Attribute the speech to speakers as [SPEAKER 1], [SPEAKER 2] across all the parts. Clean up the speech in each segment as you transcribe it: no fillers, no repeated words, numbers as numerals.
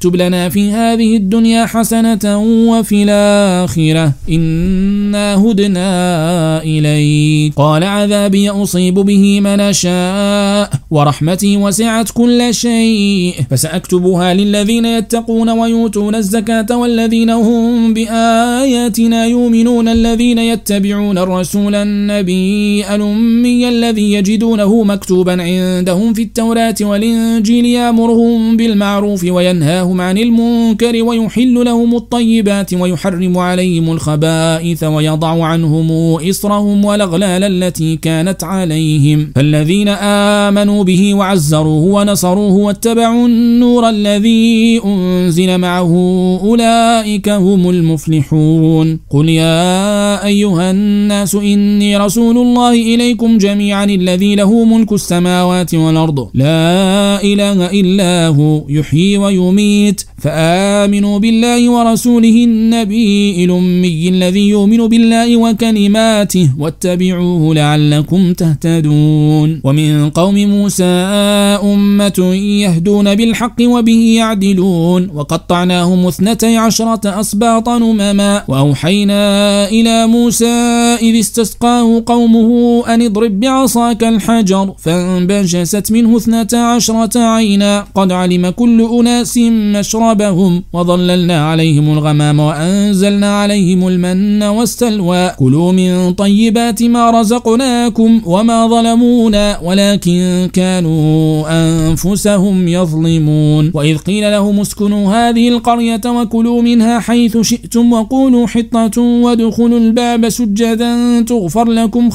[SPEAKER 1] واكتب لنا في هذه الدنيا حسنة وفي الآخرة إنا هدنا إليك. قال عذابي أصيب به من أشاء ورحمتي وسعت كل شيء فسأكتبها للذين يتقون ويؤتون الزكاة والذين هم بآياتنا يؤمنون الذين يتبعون الرسول النبي الأمي الذي يجدونه مكتوبا عندهم في التوراة والإنجيل يأمرهم بالمعروف وينهاهم عن المنكر ويحل لهم الطيبات ويحرم عليهم الخبائث ويضع عنهم إصرهم والأغلال التي كانت عليهم. فالذين آمنوا به وعزروه ونصروه واتبعوا النور الذي أنزل معه أولئك هم المفلحون. قل يا أيها الناس إني رسول الله إليكم جميعا الذي له ملك السماوات والأرض لا إله إلا هو يحيي ويميت فآمنوا بالله ورسوله النبي الأمي الذي يؤمن بالله وكلماته واتبعوه لعلكم تهتدون. ومن قوم موسى أمة يهدون بالحق وبه يعدلون وقطعناهم 12 أسباطا أمما وأوحينا إلى موسى إذ استسقاه قومه أن اضرب بعصاك الحجر فانبجست منه 12 عينا قد علم كل أناس مشربهم وظللنا عليهم الغمام وأنزلنا عليهم المن والسلوى كلوا من طيبات ما رزقناكم وما ظلمونا ولكن كانوا أنفسهم يظلمون. وإذ قيل لهم اسكنوا هذه القرية وكلوا منها حيث شئتم وقولوا حطة وادخلوا الباب سجدا تغفر لكم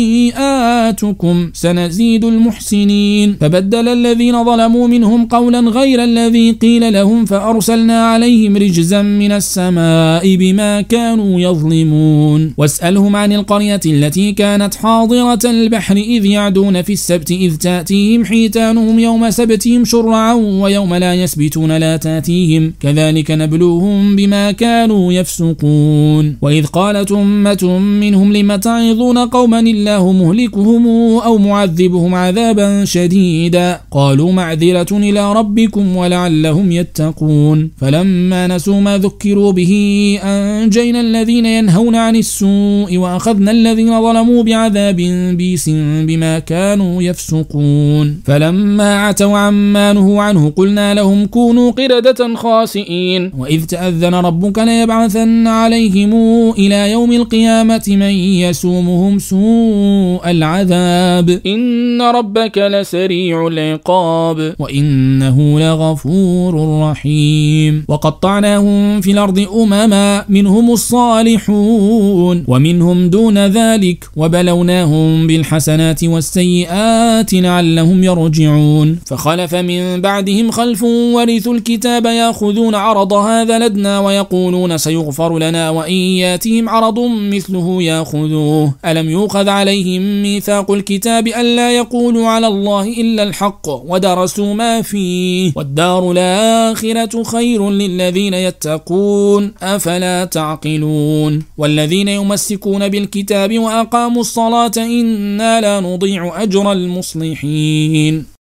[SPEAKER 1] خطيئاتكم سنزيد المحسنين. فبدل الذين ظلموا منهم قولا غير الذي قيل لهم فأرسلنا عليهم رجزا من السماء بما كانوا يظلمون. واسألهم عن القرية التي كانت حاضرة البحر إذ يعدون في السبت إذ تأتيهم حيتانهم يوم سبتهم شرعا ويوم لا يسبتون لا تأتيهم كذلك نبلوهم بما كانوا يفسقون. وإذ قالت أمة منهم لم تعظون قوما الله مهلكهم أو معذبهم عذابا شديدا قالوا معذرة إلى ربكم ولعلهم يتقون. فلما نسوا ما ذكروا به أنجينا الذين ينهون عن السوء وأخذنا الذين ظلموا بعذاب بيس بما كانوا يفسقون. فلما عتوا عما نهوا عنه قلنا لهم كونوا قردة خاسئين. وإذ تأذن ربك ليبعثن عليهم إلى يوم القيامة من يسومهم سوء العذاب إن ربك لسريع العقاب وإنه لغفور رحيم. وقطعناهم في الأرض أمما منهم الصالحون ومنهم دون ذلك وبلوناهم بالحسنات والسيئات لعلهم يرجعون. فخلف من بعدهم خلف ورثوا الكتاب يأخذون عرض هذا لدنا ويقولون سيغفر لنا وإن ياتهم عرض مثله يأخذوه ألم يؤخذ عليهم ميثاق الكتاب ألا يقولوا على الله إلا الحق ودرسوا ما فيه والدار الآخرة خير للذين يتقون أفلا تعقلون. والذين يمسكون بالكتاب وأقاموا الصلاة إنا لا نضيع أجر المصلحين.